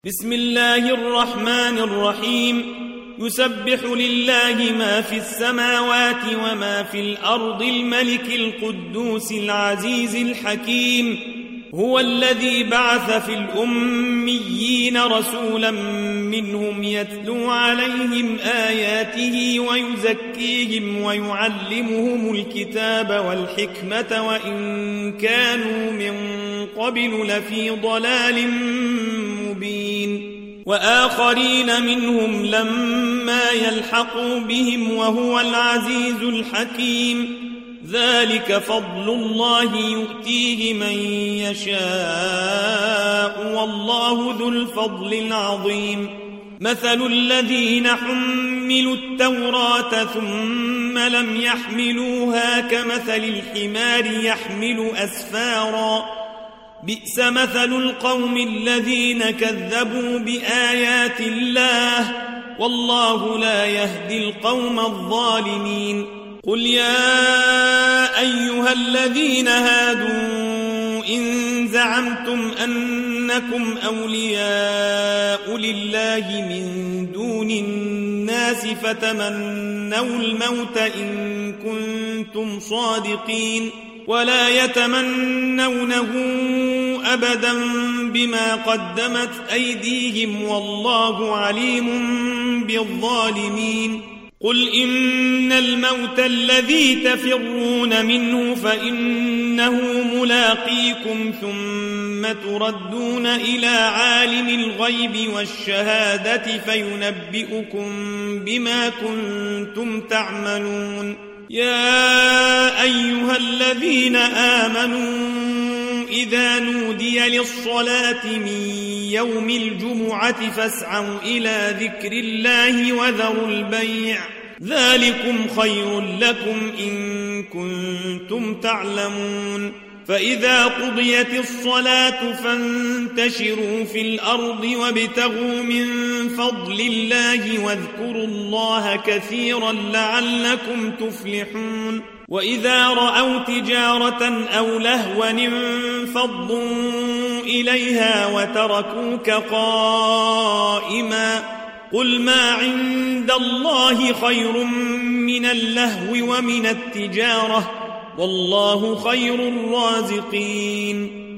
بسم الله الرحمن الرحيم يسبح لله ما في السماوات وما في الأرض الملك القدوس العزيز الحكيم هو الذي بعث في الأميين رسولا منهم يتلو عليهم آياته ويزكيهم ويعلمهم الكتاب والحكمة وإن كانوا من قبل لفي ضلال مبين وآخرين منهم لما يلحقوا بهم وهو العزيز الحكيم ذلك فضل الله يؤتيه من يشاء والله ذو الفضل العظيم مثل الذين حملوا التوراة ثم لم يحملوها كمثل الحمار يحمل أسفارا بئس مثل القوم الذين كذبوا بآيات الله والله لا يهدي القوم الظالمين قل يا أيها الذين هادوا إن زعمتم أنكم أولياء لله من دون الناس فتمنوا الموت إن كنتم صادقين ولا يتمنونه أبدا بما قدمت أيديهم والله عليم بالظالمين قل إن الموت الذي تفرون منه فإنه ملاقيكم ثم تردون إلى عالم الغيب والشهادة فينبئكم بما كنتم تعملون يا أيها الذين آمنوا إذا نودي للصلاة من يوم الجمعة فاسعوا إلى ذكر الله وذروا البيع ذلكم خير لكم إن كنتم تعلمون فإذا قضيت الصلاة فانتشروا في الأرض وابتغوا من فضل الله واذكروا الله كثيرا لعلكم تفلحون وإذا رأوا تجارة أو لهوا انفضوا إليها وتركوك قائما قل ما عند الله خير من اللهو ومن التجارة والله خير الرازقين